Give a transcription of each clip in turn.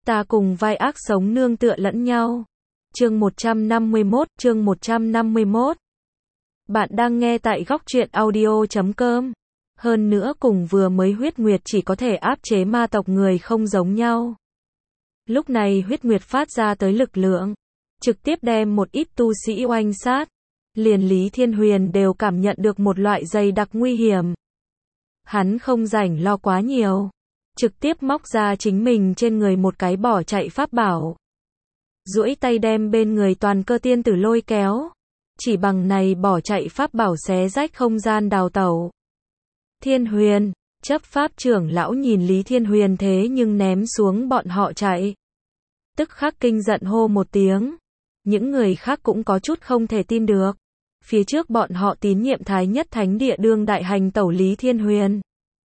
Ta cùng vai ác sống nương tựa lẫn nhau. Chương 151. Bạn đang nghe tại góc truyện audio.com. Hơn nữa cùng vừa mới huyết nguyệt chỉ có thể áp chế ma tộc người không giống nhau. Lúc này huyết nguyệt phát ra tới lực lượng, trực tiếp đem một ít tu sĩ oanh sát. Liền Lý Thiên Huyền đều cảm nhận được một loại dày đặc nguy hiểm. Hắn không rảnh lo quá nhiều, trực tiếp móc ra chính mình trên người một cái bỏ chạy pháp bảo. Duỗi tay đem bên người toàn cơ tiên tử lôi kéo. Chỉ bằng này bỏ chạy pháp bảo xé rách không gian đào tẩu. Thiên Huyền, chấp pháp trưởng lão nhìn Lý Thiên Huyền thế nhưng ném xuống bọn họ chạy. Tức khắc kinh giận hô một tiếng. Những người khác cũng có chút không thể tin được. Phía trước bọn họ tín nhiệm Thái Nhất Thánh Địa đương đại hành tẩu Lý Thiên Huyền.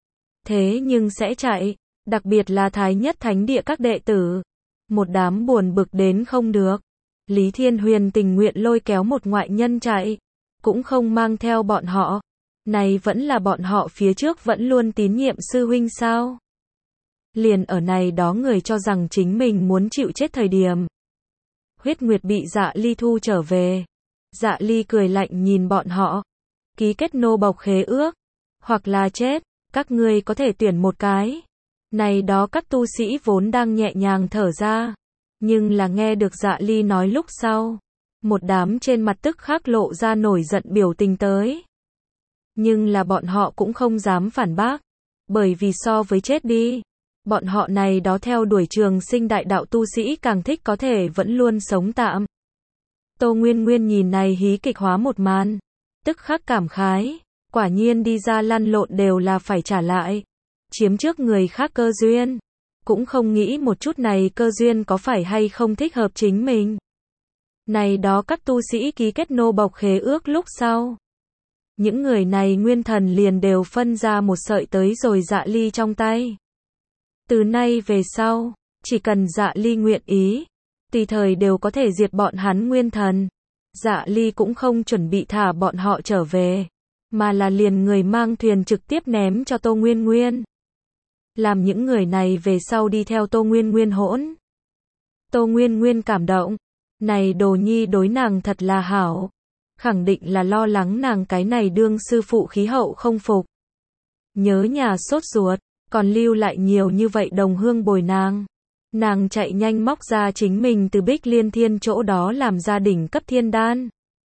Thế nhưng sẽ chạy, đặc biệt là Thái Nhất Thánh Địa các đệ tử. Một đám buồn bực đến không được. Lý Thiên Huyền tình nguyện lôi kéo một ngoại nhân chạy, cũng không mang theo bọn họ. Này vẫn là bọn họ phía trước vẫn luôn tín nhiệm sư huynh sao? Liền ở này đó người cho rằng chính mình muốn chịu chết thời điểm. Huyết Nguyệt bị Dạ Ly thu trở về. Dạ Ly cười lạnh nhìn bọn họ. Ký kết nô bộc khế ước, hoặc là chết, các ngươi có thể tuyển một cái. Này đó các tu sĩ vốn đang nhẹ nhàng thở ra. Nhưng là nghe được Dạ Ly nói lúc sau. Một đám trên mặt tức khắc lộ ra nổi giận biểu tình tới. Nhưng là bọn họ cũng không dám phản bác. Bởi vì so với chết đi. Bọn họ này đó theo đuổi trường sinh đại đạo tu sĩ càng thích có thể vẫn luôn sống tạm. Tô Nguyên Nguyên nhìn này hí kịch hóa một màn. Tức khắc cảm khái. Quả nhiên đi ra lăn lộn đều là phải trả lại. Chiếm trước người khác cơ duyên. Cũng không nghĩ một chút này cơ duyên có phải hay không thích hợp chính mình. Này đó các tu sĩ ký kết nô bộc khế ước lúc sau. Những người này nguyên thần liền đều phân ra một sợi tới rồi Dạ Ly trong tay. Từ nay về sau, chỉ cần Dạ Ly nguyện ý, tùy thời đều có thể diệt bọn hắn nguyên thần. Dạ Ly cũng không chuẩn bị thả bọn họ trở về, mà là liền người mang thuyền trực tiếp ném cho Tô Nguyên Nguyên. Làm những người này về sau đi theo Tô Nguyên Nguyên hỗn. Tô Nguyên Nguyên cảm động. Này đồ nhi đối nàng thật là hảo. Khẳng định là lo lắng nàng cái này đương sư phụ khí hậu không phục. Nhớ nhà sốt ruột, còn lưu lại nhiều như vậy đồng hương bồi nàng. Nàng chạy nhanh móc ra chính mình từ Bích Liên Thiên chỗ đó làm gia đình cấp thiên đan.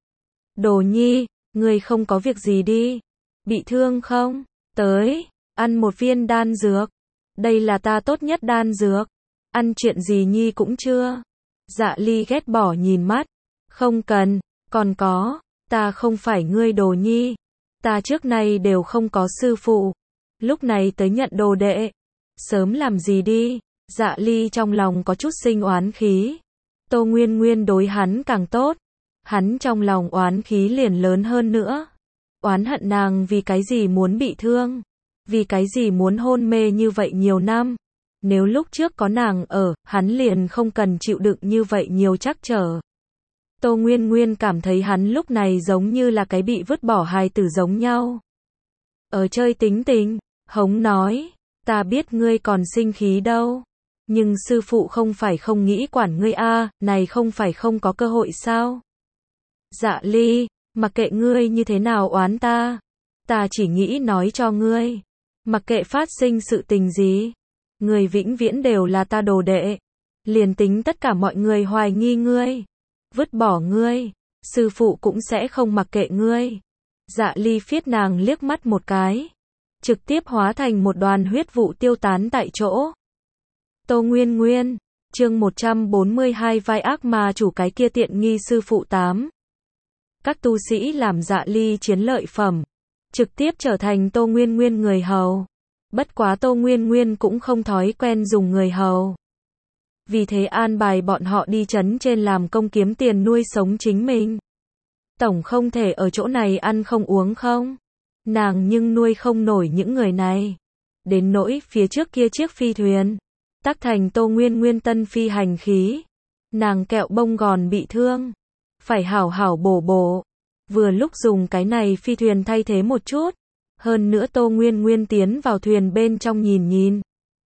Đồ nhi, ngươi không có việc gì đi. Bị thương không? Tới, ăn một viên đan dược. Đây là ta tốt nhất đan dược. Ăn chuyện gì nhi cũng chưa. Dạ Ly ghét bỏ nhìn mắt. Không cần, còn có, ta không phải ngươi đồ nhi. Ta trước nay đều không có sư phụ. Lúc này tới nhận đồ đệ. Sớm làm gì đi. Dạ Ly trong lòng có chút sinh oán khí. Tô Nguyên Nguyên đối hắn càng tốt. Hắn trong lòng oán khí liền lớn hơn nữa. Oán hận nàng vì cái gì muốn bị thương. Vì cái gì muốn hôn mê như vậy nhiều năm. Nếu lúc trước có nàng ở, hắn liền không cần chịu đựng như vậy nhiều trắc trở. Tô Nguyên Nguyên cảm thấy hắn lúc này giống như là cái bị vứt bỏ hài tử giống nhau. Ở chơi tính tình, hống nói, ta biết ngươi còn sinh khí đâu. Nhưng sư phụ không phải không nghĩ quản ngươi a, này không phải không có cơ hội sao? Dạ Ly, mặc kệ ngươi như thế nào oán ta. Ta chỉ nghĩ nói cho ngươi. Mặc kệ phát sinh sự tình gì. Người vĩnh viễn đều là ta đồ đệ. Liền tính tất cả mọi người hoài nghi ngươi. Vứt bỏ ngươi. Sư phụ cũng sẽ không mặc kệ ngươi. Dạ Ly phiết nàng liếc mắt một cái. Trực tiếp hóa thành một đoàn huyết vụ tiêu tán tại chỗ. Tô Nguyên Nguyên. Chương 142 vai ác ma chủ cái kia tiện nghi sư phụ 8. Các tu sĩ làm Dạ Ly chiến lợi phẩm. Trực tiếp trở thành Tô Nguyên Nguyên người hầu. Bất quá Tô Nguyên Nguyên cũng không thói quen dùng người hầu. Vì thế an bài bọn họ đi trấn trên làm công kiếm tiền nuôi sống chính mình. Tổng không thể ở chỗ này ăn không uống không. Nàng nhưng nuôi không nổi những người này. Đến nỗi phía trước kia chiếc phi thuyền. Tác thành Tô Nguyên Nguyên tân phi hành khí. Nàng kẹo bông gòn bị thương. Phải hảo hảo bổ bổ. Vừa lúc dùng cái này phi thuyền thay thế một chút. Hơn nữa Tô Nguyên Nguyên tiến vào thuyền bên trong nhìn nhìn.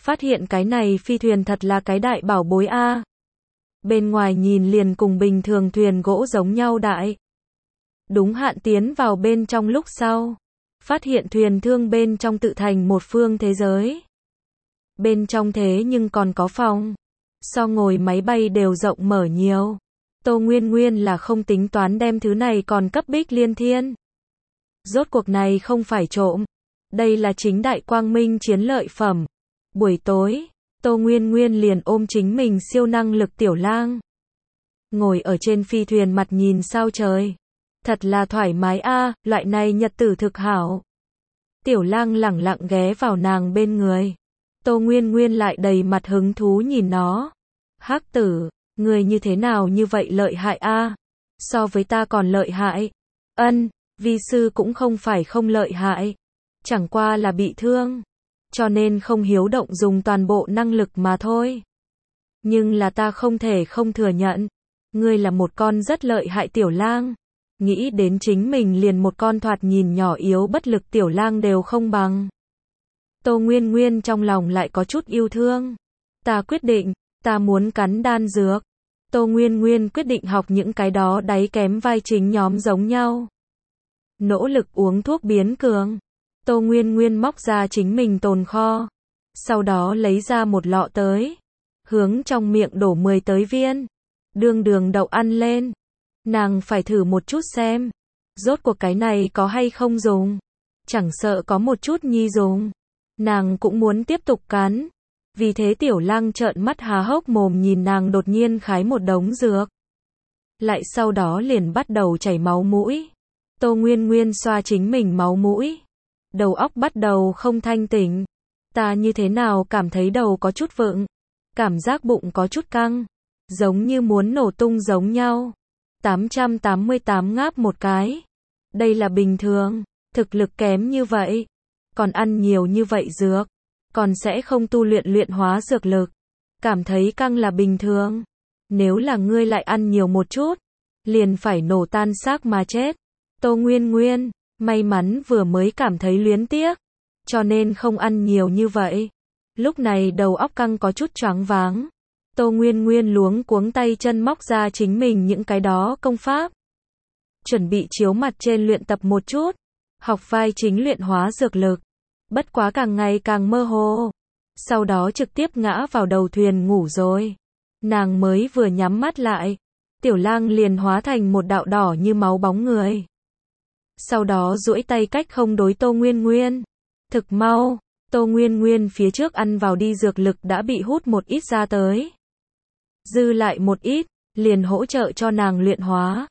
Phát hiện cái này phi thuyền thật là cái đại bảo bối a. Bên ngoài nhìn liền cùng bình thường thuyền gỗ giống nhau đại. Đúng hạn tiến vào bên trong lúc sau, phát hiện thuyền thương bên trong tự thành một phương thế giới. Bên trong thế nhưng còn có phòng, so ngồi máy bay đều rộng mở nhiều. Tô Nguyên Nguyên là không tính toán đem thứ này còn cấp Bích Liên Thiên. Rốt cuộc này không phải trộm, đây là chính đại quang minh chiến lợi phẩm. Buổi tối, Tô Nguyên Nguyên liền ôm chính mình siêu năng lực tiểu lang. Ngồi ở trên phi thuyền mặt nhìn sao trời. Thật là thoải mái a, loại này nhật tử thực hảo. Tiểu lang lẳng lặng ghé vào nàng bên người. Tô Nguyên Nguyên lại đầy mặt hứng thú nhìn nó. Hắc tử, người như thế nào như vậy lợi hại a? So với ta còn lợi hại. Ân, vi sư cũng không phải không lợi hại. Chẳng qua là bị thương. Cho nên không hiếu động dùng toàn bộ năng lực mà thôi. Nhưng là ta không thể không thừa nhận. Ngươi là một con rất lợi hại tiểu lang. Nghĩ đến chính mình liền một con thoạt nhìn nhỏ yếu bất lực tiểu lang đều không bằng. Tô Nguyên Nguyên trong lòng lại có chút yêu thương. Ta quyết định, ta muốn cắn đan dược. Tô Nguyên Nguyên quyết định học những cái đó đáy kém vai chính nhóm giống nhau. Nỗ lực uống thuốc biến cường. Tô Nguyên Nguyên móc ra chính mình tồn kho. Sau đó lấy ra một lọ tới. Hướng trong miệng đổ 10 tới viên. Đường đậu ăn lên. Nàng phải thử một chút xem. Rốt cuộc cái này có hay không dùng. Chẳng sợ có một chút nhi dùng. Nàng cũng muốn tiếp tục cắn. Vì thế tiểu lang trợn mắt há hốc mồm nhìn nàng đột nhiên khái một đống dược. Lại sau đó liền bắt đầu chảy máu mũi. Tô Nguyên Nguyên xoa chính mình máu mũi. Đầu óc bắt đầu không thanh tỉnh. Ta như thế nào cảm thấy đầu có chút vựng. Cảm giác bụng có chút căng. Giống như muốn nổ tung giống nhau. 888 ngáp một cái. Đây là bình thường. Thực lực kém như vậy. Còn ăn nhiều như vậy dược. Còn sẽ không tu luyện hóa dược lực. Cảm thấy căng là bình thường. Nếu là ngươi lại ăn nhiều một chút. Liền phải nổ tan xác mà chết. Tô Nguyên Nguyên. May mắn vừa mới cảm thấy luyến tiếc. Cho nên không ăn nhiều như vậy. Lúc này đầu óc căng có chút choáng váng. Tô Nguyên Nguyên luống cuống tay chân móc ra chính mình những cái đó công pháp. Chuẩn bị chiếu mặt trên luyện tập một chút. Học vai chính luyện hóa dược lực. Bất quá càng ngày càng mơ hồ. Sau đó trực tiếp ngã vào đầu thuyền ngủ rồi. Nàng mới vừa nhắm mắt lại. Tiểu lang liền hóa thành một đạo đỏ như máu bóng người. Sau đó duỗi tay cách không đối Tô Nguyên Nguyên. Thực mau, Tô Nguyên Nguyên phía trước ăn vào đi dược lực đã bị hút một ít ra tới. Dư lại một ít, liền hỗ trợ cho nàng luyện hóa.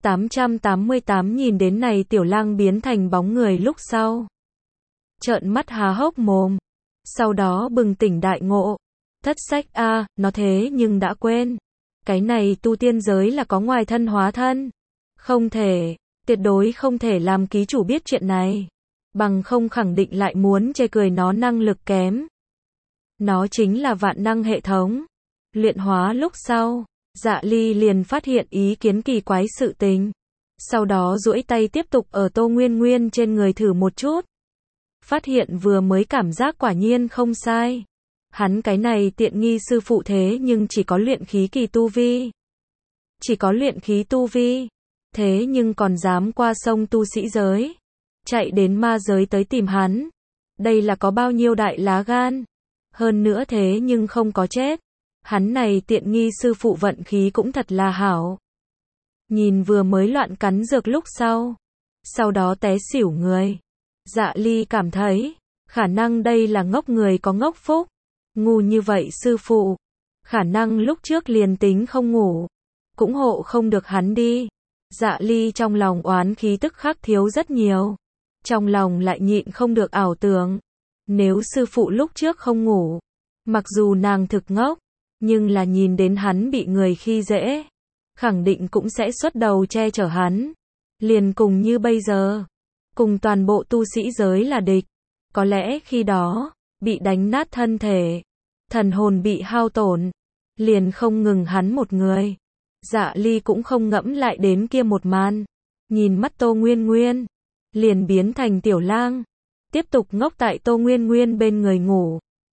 888 nhìn đến này tiểu lang biến thành bóng người lúc sau. Trợn mắt há hốc mồm. Sau đó bừng tỉnh đại ngộ. Thất sách a, nó thế nhưng đã quên. Cái này tu tiên giới là có ngoài thân hóa thân. Không thể, tuyệt đối không thể làm ký chủ biết chuyện này. Bằng không khẳng định lại muốn chê cười nó năng lực kém. Nó chính là vạn năng hệ thống. Luyện hóa lúc sau, Dạ Ly liền phát hiện ý kiến kỳ quái sự tình. Sau đó duỗi tay tiếp tục ở Tô Nguyên Nguyên trên người thử một chút. Phát hiện vừa mới cảm giác quả nhiên không sai. Hắn cái này tiện nghi sư phụ thế nhưng chỉ có luyện khí kỳ tu vi. Chỉ có luyện khí tu vi. Thế nhưng còn dám qua sông tu sĩ giới. Chạy đến ma giới tới tìm hắn. Đây là có bao nhiêu đại lá gan. Hơn nữa thế nhưng không có chết. Hắn này tiện nghi sư phụ vận khí cũng thật là hảo. Nhìn vừa mới loạn cắn dược lúc sau. Sau đó té xỉu người. Dạ Ly cảm thấy. Khả năng đây là ngốc người có ngốc phúc. Ngu như vậy sư phụ. Khả năng lúc trước liền tính không ngủ. Cũng hộ không được hắn đi. Dạ Ly trong lòng oán khí tức khắc thiếu rất nhiều. Trong lòng lại nhịn không được ảo tưởng. Nếu sư phụ lúc trước không ngủ. Mặc dù nàng thực ngốc. Nhưng là nhìn đến hắn bị người khi dễ. Khẳng định cũng sẽ xuất đầu che chở hắn. Liền cùng như bây giờ. Cùng toàn bộ tu sĩ giới là địch. Có lẽ khi đó. Bị đánh nát thân thể. Thần hồn bị hao tổn. Liền không ngừng hắn một người. Dạ Ly cũng không ngẫm lại đến kia một màn. Nhìn mắt Tô Nguyên Nguyên. Liền biến thành tiểu lang. Tiếp tục ngốc tại Tô Nguyên Nguyên bên người ngủ.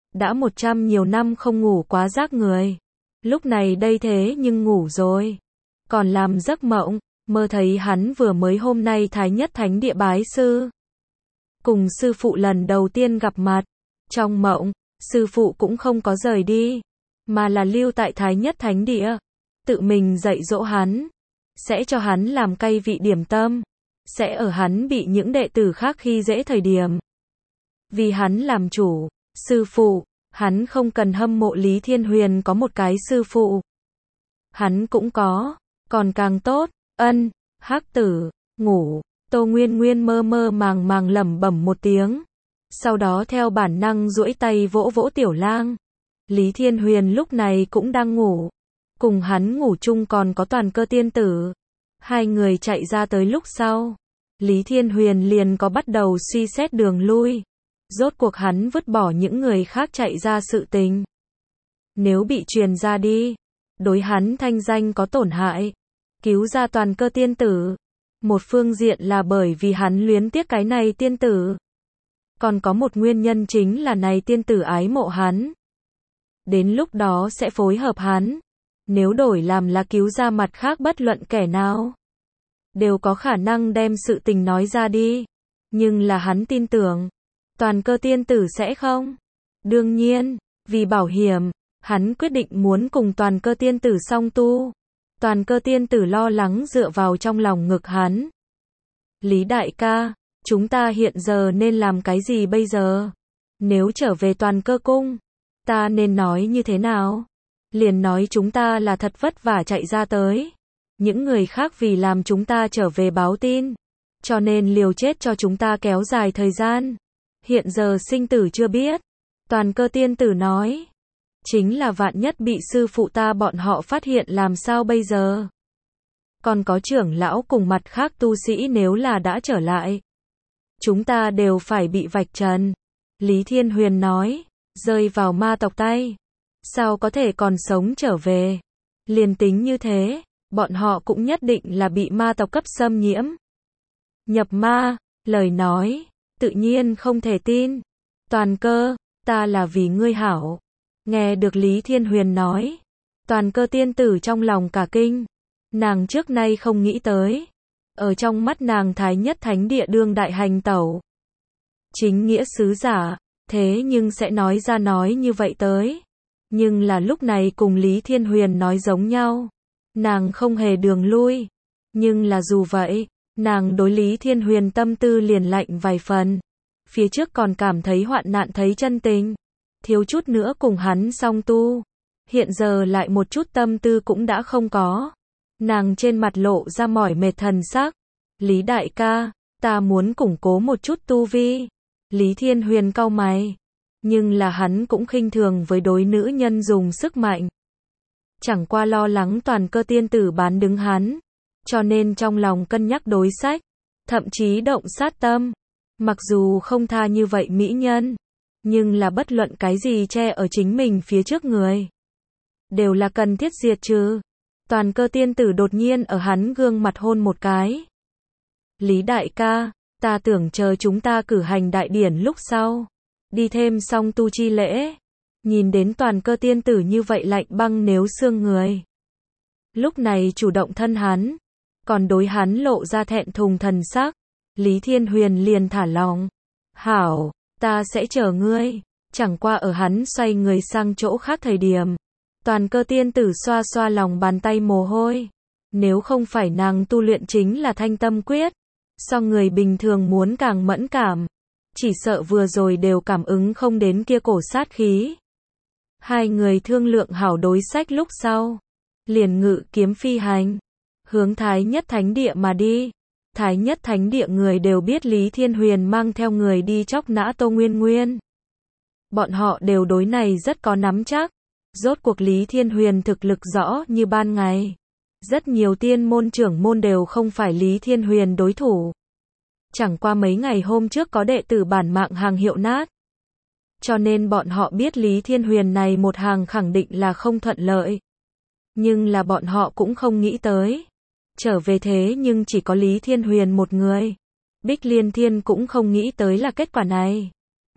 đã 100 nhiều năm không ngủ quá rác người. Lúc này đây thế nhưng ngủ rồi. Còn làm giấc mộng, mơ thấy hắn vừa mới hôm nay Thái Nhất Thánh Địa bái sư. Cùng sư phụ lần đầu tiên gặp mặt. Trong mộng, sư phụ cũng không có rời đi, mà là lưu tại Thái Nhất Thánh Địa. Tự mình dạy dỗ hắn. Sẽ cho hắn làm cay vị điểm tâm. Sẽ ở hắn bị những đệ tử khác khi dễ thời điểm. Vì hắn làm chủ, sư phụ, hắn không cần hâm mộ Lý Thiên Huyền có một cái sư phụ. Hắn cũng có, còn càng tốt. Hắc tử, ngủ. Tô Nguyên Nguyên mơ mơ màng màng lẩm bẩm một tiếng. Sau đó theo bản năng duỗi tay vỗ vỗ Tiểu Lang. Lý Thiên Huyền lúc này cũng đang ngủ. Cùng hắn ngủ chung còn có Toàn Cơ tiên tử. Hai người chạy ra tới lúc sau. Lý Thiên Huyền liền có bắt đầu suy xét đường lui. Rốt cuộc hắn vứt bỏ những người khác chạy ra sự tình. Nếu bị truyền ra đi, đối hắn thanh danh có tổn hại. Cứu ra Toàn Cơ tiên tử. Một phương diện là bởi vì hắn luyến tiếc cái này tiên tử. Còn có một nguyên nhân chính là này tiên tử ái mộ hắn. Đến lúc đó sẽ phối hợp hắn. Nếu đổi làm là cứu ra mặt khác bất luận kẻ nào, đều có khả năng đem sự tình nói ra đi. Nhưng là hắn tin tưởng, Toàn Cơ tiên tử sẽ không. Đương nhiên, vì bảo hiểm, hắn quyết định muốn cùng Toàn Cơ tiên tử song tu. Toàn Cơ tiên tử lo lắng dựa vào trong lòng ngực hắn. Lý đại ca, chúng ta hiện giờ nên làm cái gì bây giờ? Nếu trở về Toàn Cơ cung, ta nên nói như thế nào? Liền nói chúng ta là thật vất vả chạy ra tới. Những người khác vì làm chúng ta trở về báo tin, cho nên liều chết cho chúng ta kéo dài thời gian. Hiện giờ sinh tử chưa biết. Toàn Cơ tiên tử nói. Chính là vạn nhất bị sư phụ ta bọn họ phát hiện làm sao bây giờ? Còn có trưởng lão cùng mặt khác tu sĩ nếu là đã trở lại, chúng ta đều phải bị vạch trần. Lý Thiên Huyền nói, rơi vào ma tộc tay, sao có thể còn sống trở về? Liền tính như thế, bọn họ cũng nhất định là bị ma tộc cấp xâm nhiễm. Nhập ma, lời nói, tự nhiên không thể tin. Toàn Cơ, ta là vì ngươi hảo. Nghe được Lý Thiên Huyền nói, Toàn Cơ tiên tử trong lòng cả kinh. Nàng trước nay không nghĩ tới. Ở trong mắt nàng Thái Nhất Thánh Địa đương đại hành tẩu. Chính nghĩa sứ giả, thế nhưng sẽ nói ra nói như vậy tới. Nhưng là lúc này cùng Lý Thiên Huyền nói giống nhau. Nàng không hề đường lui. Nhưng là dù vậy, nàng đối Lý Thiên Huyền tâm tư liền lạnh vài phần. Phía trước còn cảm thấy hoạn nạn thấy chân tình. Thiếu chút nữa cùng hắn song tu. Hiện giờ lại một chút tâm tư cũng đã không có. Nàng trên mặt lộ ra mỏi mệt thần sắc. Lý đại ca, ta muốn củng cố một chút tu vi. Lý Thiên Huyền cau mày. Nhưng là hắn cũng khinh thường với đối nữ nhân dùng sức mạnh. Chẳng qua lo lắng Toàn Cơ tiên tử bán đứng hắn. Cho nên trong lòng cân nhắc đối sách. Thậm chí động sát tâm. Mặc dù không tha như vậy mỹ nhân. Nhưng là bất luận cái gì che ở chính mình phía trước người. Đều là cần thiết diệt trừ. Toàn Cơ tiên tử đột nhiên ở hắn gương mặt hôn một cái. Lý đại ca, ta tưởng chờ chúng ta cử hành đại điển lúc sau. Đi thêm song tu chi lễ. Nhìn đến Toàn Cơ tiên tử như vậy lạnh băng nếu xương người. Lúc này chủ động thân hắn. Còn đối hắn lộ ra thẹn thùng thần sắc. Lý Thiên Huyền liền thả lòng. Hảo, ta sẽ chờ ngươi. Chẳng qua ở hắn xoay người sang chỗ khác thời điểm. Toàn Cơ tiên tử xoa xoa lòng bàn tay mồ hôi. Nếu không phải nàng tu luyện chính là thanh tâm quyết. So người bình thường muốn càng mẫn cảm. Chỉ sợ vừa rồi đều cảm ứng không đến kia cổ sát khí. Hai người thương lượng hảo đối sách lúc sau. Liền ngự kiếm phi hành. Hướng Thái Nhất Thánh Địa mà đi. Thái Nhất Thánh Địa người đều biết Lý Thiên Huyền mang theo người đi chóc nã Tô Nguyên Nguyên. Bọn họ đều đối này rất có nắm chắc. Rốt cuộc Lý Thiên Huyền thực lực rõ như ban ngày. Rất nhiều tiên môn trưởng môn đều không phải Lý Thiên Huyền đối thủ. Chẳng qua mấy ngày hôm trước có đệ tử bản mạng hàng hiệu nát. Cho nên bọn họ biết Lý Thiên Huyền này một hàng khẳng định là không thuận lợi. Nhưng là bọn họ cũng không nghĩ tới. Trở về thế nhưng chỉ có Lý Thiên Huyền một người. Bích Liên Thiên cũng không nghĩ tới là kết quả này.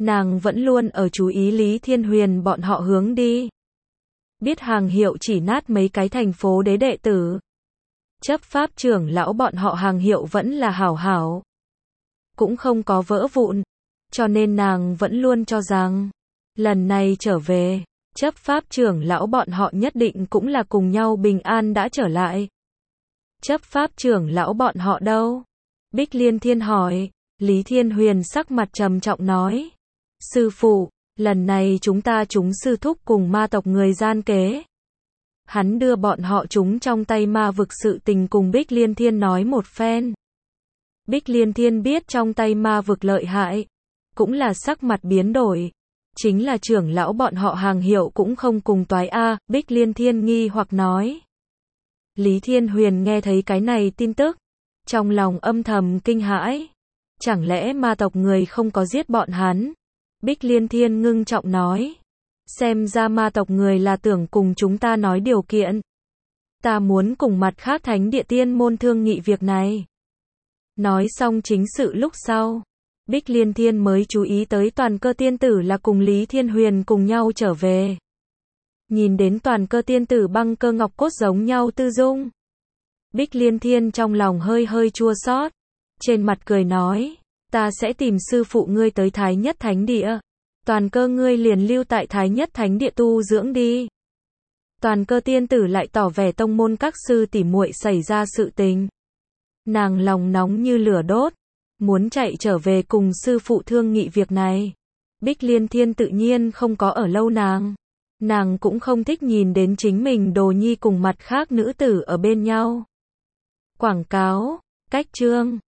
Nàng vẫn luôn ở chú ý Lý Thiên Huyền bọn họ hướng đi. Biết hàng hiệu chỉ nát mấy cái thành phố đế đệ tử. Chấp pháp trưởng lão bọn họ hàng hiệu vẫn là hảo hảo. Cũng không có vỡ vụn. Cho nên nàng vẫn luôn cho rằng, lần này trở về, chấp pháp trưởng lão bọn họ nhất định cũng là cùng nhau bình an đã trở lại. Chấp pháp trưởng lão bọn họ đâu? Bích Liên Thiên hỏi. Lý Thiên Huyền sắc mặt trầm trọng nói. Sư phụ, lần này chúng sư thúc cùng ma tộc người gian kế. Hắn đưa bọn họ chúng trong tay ma vực sự tình cùng Bích Liên Thiên nói một phen. Bích Liên Thiên biết trong tay ma vực lợi hại, cũng là sắc mặt biến đổi. Chính là trưởng lão bọn họ hàng hiệu cũng không cùng toái a, Bích Liên Thiên nghi hoặc nói. Lý Thiên Huyền nghe thấy cái này tin tức, trong lòng âm thầm kinh hãi. Chẳng lẽ ma tộc người không có giết bọn hắn? Bích Liên Thiên ngưng trọng nói. Xem ra ma tộc người là tưởng cùng chúng ta nói điều kiện. Ta muốn cùng mặt khác thánh địa tiên môn thương nghị việc này. Nói xong chính sự lúc sau, Bích Liên Thiên mới chú ý tới Toàn Cơ tiên tử là cùng Lý Thiên Huyền cùng nhau trở về. Nhìn đến Toàn Cơ tiên tử băng cơ ngọc cốt giống nhau tư dung. Bích Liên Thiên trong lòng hơi hơi chua xót, trên mặt cười nói, ta sẽ tìm sư phụ ngươi tới Thái Nhất Thánh Địa. Toàn Cơ ngươi liền lưu tại Thái Nhất Thánh Địa tu dưỡng đi. Toàn Cơ tiên tử lại tỏ vẻ tông môn các sư tỷ muội xảy ra sự tình. Nàng lòng nóng như lửa đốt, muốn chạy trở về cùng sư phụ thương nghị việc này. Bích Liên Thiên tự nhiên không có ở lâu nàng. Nàng cũng không thích nhìn đến chính mình đồ nhi cùng mặt khác nữ tử ở bên nhau. Quảng cáo, cách chương